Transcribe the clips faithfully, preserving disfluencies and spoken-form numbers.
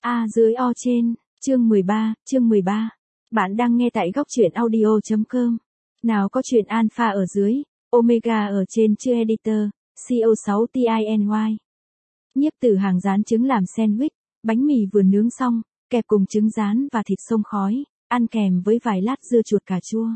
A dưới O trên, chương mười ba, chương mười ba. Bạn đang nghe tại góc truyện audio chấm com. Nào có chuyện alpha ở dưới, omega ở trên chưa editor, C O sáu T I N Y. Nhiếp Tử Hàng rán trứng làm sandwich, bánh mì vừa nướng xong, kẹp cùng trứng rán và thịt xông khói, ăn kèm với vài lát dưa chuột cà chua.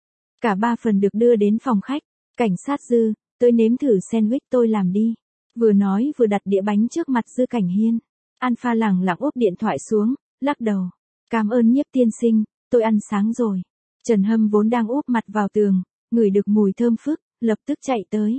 Cả ba phần được đưa đến phòng khách, Cảnh Sát Dư, tôi nếm thử sandwich tôi làm đi. Vừa nói vừa đặt đĩa bánh trước mặt Dư Cảnh Hiên. Alpha lẳng lặng úp điện thoại xuống, lắc đầu. Cảm ơn Nhiếp tiên sinh, tôi ăn sáng rồi. Trần Hâm vốn đang úp mặt vào tường, ngửi được mùi thơm phức, lập tức chạy tới.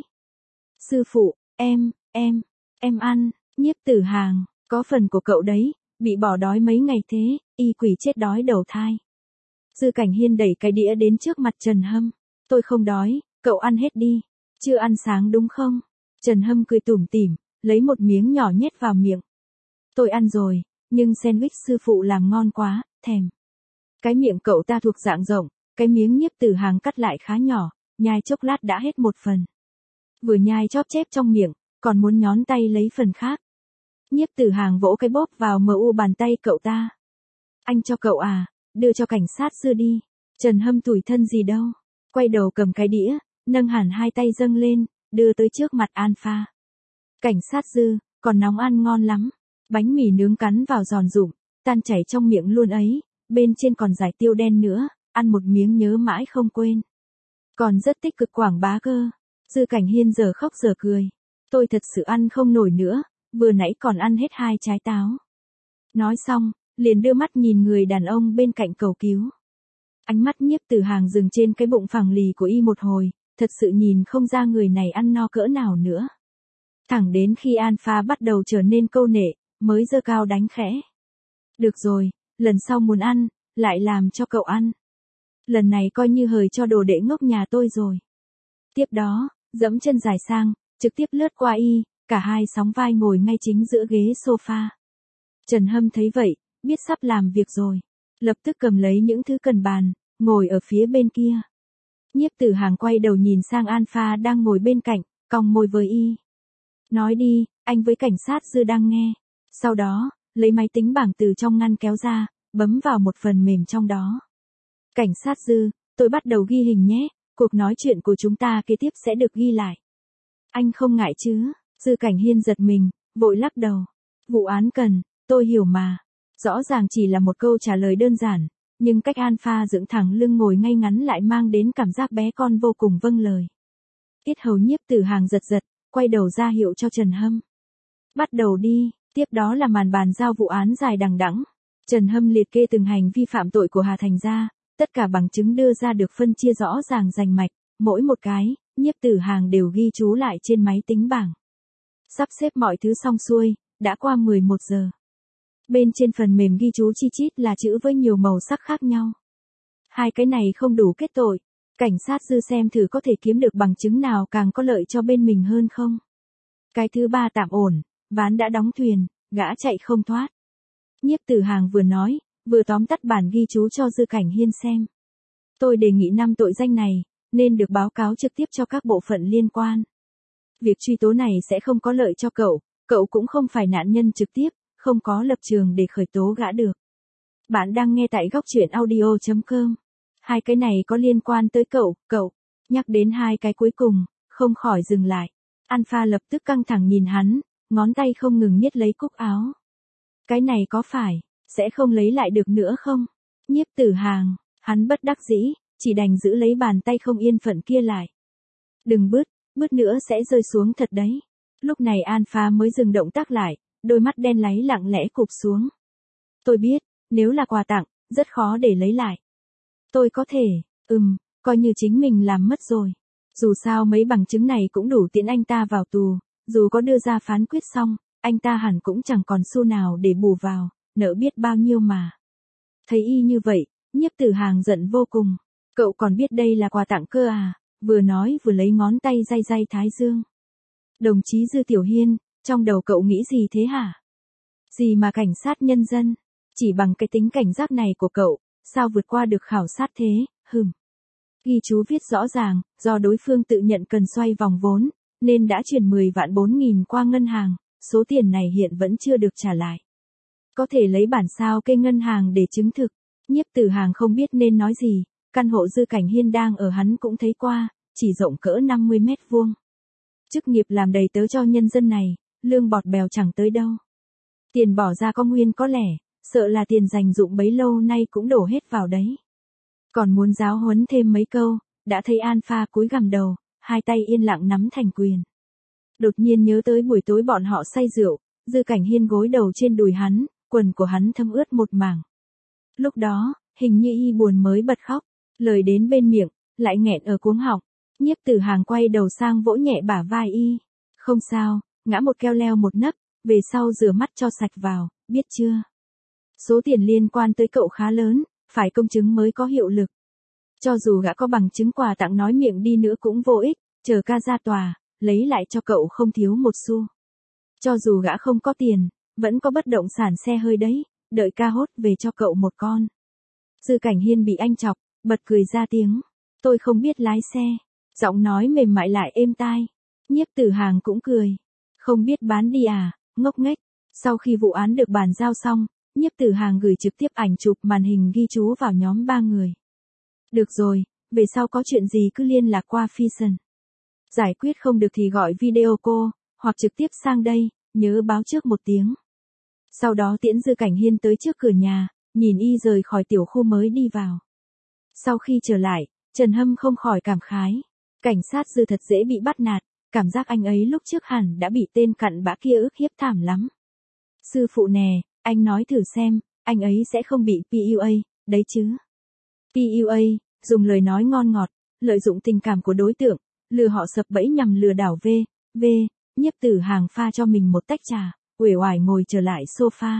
Sư phụ, em, em, em ăn. Nhiếp Tử Hàng, có phần của cậu đấy, bị bỏ đói mấy ngày thế, y quỷ chết đói đầu thai. Dư Cảnh Hiên đẩy cái đĩa đến trước mặt Trần Hâm. Tôi không đói, cậu ăn hết đi. Chưa ăn sáng đúng không? Trần Hâm cười tủm tỉm, lấy một miếng nhỏ nhét vào miệng. Tôi ăn rồi, nhưng sandwich sư phụ làm ngon quá, thèm. Cái miệng cậu ta thuộc dạng rộng, cái miếng Nhiếp Tử Hàng cắt lại khá nhỏ, nhai chốc lát đã hết một phần. Vừa nhai chóp chép trong miệng, còn muốn nhón tay lấy phần khác. Nhiếp Tử Hàng vỗ cái bóp vào mờ u bàn tay cậu ta. Anh cho cậu à, đưa cho Cảnh Sát Dư đi. Trần Hâm tủi thân gì đâu, quay đầu cầm cái đĩa, nâng hẳn hai tay dâng lên, đưa tới trước mặt Alpha. Cảnh Sát Dư, còn nóng ăn ngon lắm. Bánh mì nướng cắn vào giòn rụm, tan chảy trong miệng luôn ấy, bên trên còn giải tiêu đen nữa, ăn một miếng nhớ mãi không quên. Còn rất tích cực quảng bá cơ. Dư Cảnh Hiên giờ khóc giờ cười. Tôi thật sự ăn không nổi nữa, vừa nãy còn ăn hết hai trái táo. Nói xong, liền đưa mắt nhìn người đàn ông bên cạnh cầu cứu. Ánh mắt Nhiếp Tử Hàng dừng trên cái bụng phẳng lì của y một hồi, thật sự nhìn không ra người này ăn no cỡ nào nữa. Thẳng đến khi Alpha bắt đầu trở nên câu nệ, mới giơ cao đánh khẽ. Được rồi, lần sau muốn ăn, lại làm cho cậu ăn. Lần này coi như hời cho đồ đệ ngốc nhà tôi rồi. Tiếp đó, dẫm chân dài sang, trực tiếp lướt qua y, cả hai sóng vai ngồi ngay chính giữa ghế sofa. Trần Hâm thấy vậy, biết sắp làm việc rồi. Lập tức cầm lấy những thứ cần bàn, ngồi ở phía bên kia. Nhiếp Tử Hàng quay đầu nhìn sang Alpha đang ngồi bên cạnh, cong môi với y. Nói đi, anh với Cảnh Sát Dư đang nghe. Sau đó, lấy máy tính bảng từ trong ngăn kéo ra, bấm vào một phần mềm trong đó. Cảnh Sát Dư, tôi bắt đầu ghi hình nhé, cuộc nói chuyện của chúng ta kế tiếp sẽ được ghi lại. Anh không ngại chứ? Dư Cảnh Hiên giật mình, vội lắc đầu. Vụ án cần, tôi hiểu mà. Rõ ràng chỉ là một câu trả lời đơn giản, nhưng cách Alpha dựng thẳng lưng ngồi ngay ngắn lại mang đến cảm giác bé con vô cùng vâng lời. Yết hầu Nhiếp Tử Hàng giật giật, quay đầu ra hiệu cho Trần Hâm. Bắt đầu đi. Tiếp đó là màn bàn giao vụ án dài đằng đẵng. Trần Hâm liệt kê từng hành vi phạm tội của Hà Thành gia, tất cả bằng chứng đưa ra được phân chia rõ ràng rành mạch, mỗi một cái, Nhiếp Tử Hàng đều ghi chú lại trên máy tính bảng. Sắp xếp mọi thứ xong xuôi, đã qua mười một giờ. Bên trên phần mềm ghi chú chi chít là chữ với nhiều màu sắc khác nhau. Hai cái này không đủ kết tội, Cảnh Sát Dư xem thử có thể kiếm được bằng chứng nào càng có lợi cho bên mình hơn không. Cái thứ ba tạm ổn, ván đã đóng thuyền, gã chạy không thoát. Nhiếp Tử Hàng vừa nói, vừa tóm tắt bản ghi chú cho Dư Cảnh Hiên xem. Tôi đề nghị năm tội danh này, nên được báo cáo trực tiếp cho các bộ phận liên quan. Việc truy tố này sẽ không có lợi cho cậu, cậu cũng không phải nạn nhân trực tiếp, không có lập trường để khởi tố gã được. Bạn đang nghe tại góc truyện audio chấm com. Hai cái này có liên quan tới cậu, cậu. Nhắc đến hai cái cuối cùng, không khỏi dừng lại. Alpha lập tức căng thẳng nhìn hắn, ngón tay không ngừng nhét lấy cúc áo. Cái này có phải, sẽ không lấy lại được nữa không? Nhiếp Tử Hàng, hắn bất đắc dĩ, chỉ đành giữ lấy bàn tay không yên phận kia lại. Đừng bứt, bứt nữa sẽ rơi xuống thật đấy. Lúc này Alpha mới dừng động tác lại, đôi mắt đen láy lặng lẽ cụp xuống. Tôi biết, nếu là quà tặng, rất khó để lấy lại. Tôi có thể, ừm, coi như chính mình làm mất rồi. Dù sao mấy bằng chứng này cũng đủ tiễn anh ta vào tù, dù có đưa ra phán quyết xong, anh ta hẳn cũng chẳng còn xu nào để bù vào, nợ biết bao nhiêu mà. Thấy y như vậy, Nhiếp Tử Hàng giận vô cùng. Cậu còn biết đây là quà tặng cơ à? Vừa nói vừa lấy ngón tay day day thái dương. Đồng chí Dư Tiểu Hiên, trong đầu cậu nghĩ gì thế hả? Gì mà cảnh sát nhân dân? Chỉ bằng cái tính cảnh giác này của cậu, sao vượt qua được khảo sát thế, hừm. Ghi chú viết rõ ràng, do đối phương tự nhận cần xoay vòng vốn, nên đã chuyển mười vạn bốn nghìn qua ngân hàng, số tiền này hiện vẫn chưa được trả lại. Có thể lấy bản sao kê ngân hàng để chứng thực. Nhiếp Tử Hàng không biết nên nói gì, căn hộ Dư Cảnh Hiên đang ở hắn cũng thấy qua, chỉ rộng cỡ năm mươi mét vuông. Chức nghiệp làm đầy tớ cho nhân dân này, lương bọt bèo chẳng tới đâu. Tiền bỏ ra có nguyên có lẻ, sợ là tiền dành dụm bấy lâu nay cũng đổ hết vào đấy. Còn muốn giáo huấn thêm mấy câu, đã thấy Alpha cúi gằm đầu, hai tay yên lặng nắm thành quyền. Đột nhiên nhớ tới buổi tối bọn họ say rượu, Dư Cảnh Hiên gối đầu trên đùi hắn, quần của hắn thấm ướt một mảng. Lúc đó, hình như y buồn mới bật khóc, lời đến bên miệng, lại nghẹn ở cuống họng. Nhiếp Tử Hàng quay đầu sang vỗ nhẹ bả vai y. Không sao, ngã một keo leo một nấc, về sau rửa mắt cho sạch vào, biết chưa? Số tiền liên quan tới cậu khá lớn, phải công chứng mới có hiệu lực. Cho dù gã có bằng chứng quà tặng nói miệng đi nữa cũng vô ích, chờ ca ra tòa, lấy lại cho cậu không thiếu một xu. Cho dù gã không có tiền, vẫn có bất động sản xe hơi đấy, đợi ca hốt về cho cậu một con. Dư Cảnh Hiên bị anh chọc, bật cười ra tiếng. Tôi không biết lái xe. Giọng nói mềm mại lại êm tai. Nhiếp Tử Hàng cũng cười. Không biết bán đi à, ngốc nghếch. Sau khi vụ án được bàn giao xong, Nhiếp Tử Hàng gửi trực tiếp ảnh chụp màn hình ghi chú vào nhóm ba người. Được rồi, về sau có chuyện gì cứ liên lạc qua Fusion. Giải quyết không được thì gọi video call, hoặc trực tiếp sang đây, nhớ báo trước một tiếng. Sau đó tiễn Dư Cảnh Hiên tới trước cửa nhà, nhìn y rời khỏi tiểu khu mới đi vào. Sau khi trở lại, Trần Hâm không khỏi cảm khái. Cảnh sát Dư thật dễ bị bắt nạt, cảm giác anh ấy lúc trước hẳn đã bị tên cặn bã kia ức hiếp thảm lắm. Sư phụ nè, anh nói thử xem, anh ấy sẽ không bị pê u a, đấy chứ. pê u a, dùng lời nói ngon ngọt, lợi dụng tình cảm của đối tượng, lừa họ sập bẫy nhằm lừa đảo V, V, Nhiếp Tử Hàng pha cho mình một tách trà, uể oải ngồi trở lại sofa.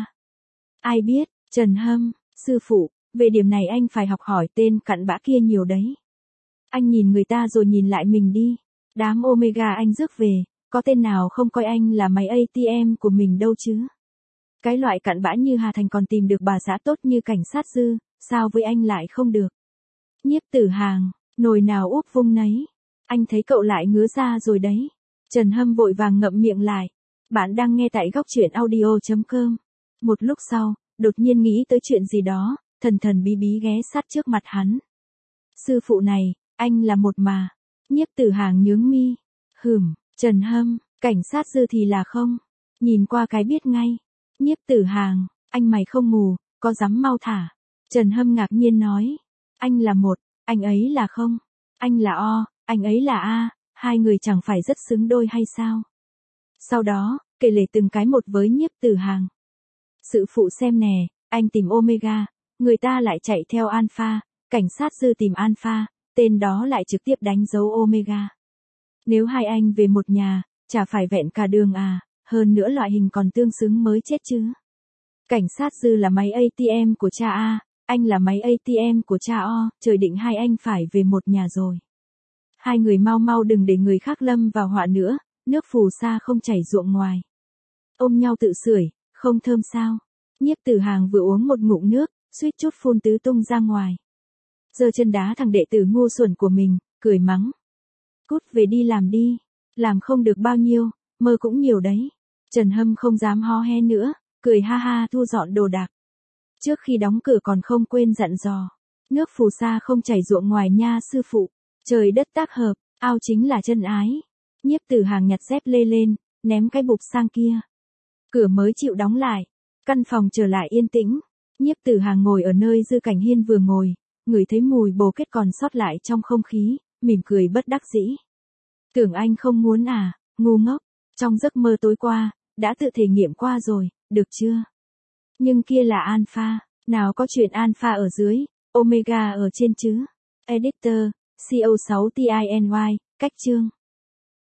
Ai biết, Trần Hâm, sư phụ, về điểm này anh phải học hỏi tên cặn bã kia nhiều đấy. Anh nhìn người ta rồi nhìn lại mình đi. Đám Omega anh rước về, có tên nào không coi anh là máy a tê em của mình đâu chứ. Cái loại cặn bã như Hà Thành còn tìm được bà xã tốt như cảnh sát Dư, sao với anh lại không được. Nhiếp Tử Hàng, nồi nào úp vung nấy. Anh thấy cậu lại ngứa ra rồi đấy. Trần Hâm vội vàng ngậm miệng lại. Bạn đang nghe tại góc truyện audio chấm com. Một lúc sau, đột nhiên nghĩ tới chuyện gì đó, thần thần bí bí ghé sát trước mặt hắn. Sư phụ này, anh là một mà. Nhiếp Tử Hàng nhướng mi. Hửm, Trần Hâm, cảnh sát Dư thì là không. Nhìn qua cái biết ngay. Nhiếp Tử Hàng, anh mày không mù, có dám mau thả. Trần Hâm ngạc nhiên nói. Anh là một, anh ấy là không. Anh là O, anh ấy là A, hai người chẳng phải rất xứng đôi hay sao? Sau đó, kể lể từng cái một với Nhiếp Tử Hàng. Sự phụ xem nè, anh tìm Omega, người ta lại chạy theo Alpha, cảnh sát Dư tìm Alpha, tên đó lại trực tiếp đánh dấu Omega. Nếu hai anh về một nhà, chả phải vẹn cả đường à, hơn nữa loại hình còn tương xứng mới chết chứ. Cảnh sát Dư là máy a tê em của cha A, anh là máy a tê em của cha O, trời định hai anh phải về một nhà rồi. Hai người mau mau đừng để người khác lâm vào họa nữa, nước phù sa không chảy ruộng ngoài. Ôm nhau tự sưởi, không thơm sao. Nhiếp Tử Hàng vừa uống một ngụm nước, suýt chút phun tứ tung ra ngoài. Giơ chân đá thằng đệ tử ngu xuẩn của mình, cười mắng. Cút về đi làm đi, làm không được bao nhiêu, mơ cũng nhiều đấy. Trần Hâm không dám ho he nữa, cười ha ha thu dọn đồ đạc. Trước khi đóng cửa còn không quên dặn dò. Nước phù sa không chảy ruộng ngoài nha sư phụ. Trời đất tác hợp, ao chính là chân ái. Nhiếp Tử Hàng nhặt dép lê lên, ném cái bục sang kia. Cửa mới chịu đóng lại. Căn phòng trở lại yên tĩnh. Nhiếp Tử Hàng ngồi ở nơi Dư Cảnh Hiên vừa ngồi, ngửi thấy mùi bồ kết còn sót lại trong không khí, mỉm cười bất đắc dĩ. Tưởng anh không muốn à, ngu ngốc. Trong giấc mơ tối qua, đã tự thể nghiệm qua rồi, được chưa? Nhưng kia là Alpha, nào có chuyện Alpha ở dưới, Omega ở trên chứ. Editor, C O sáu T I N Y, cách chương.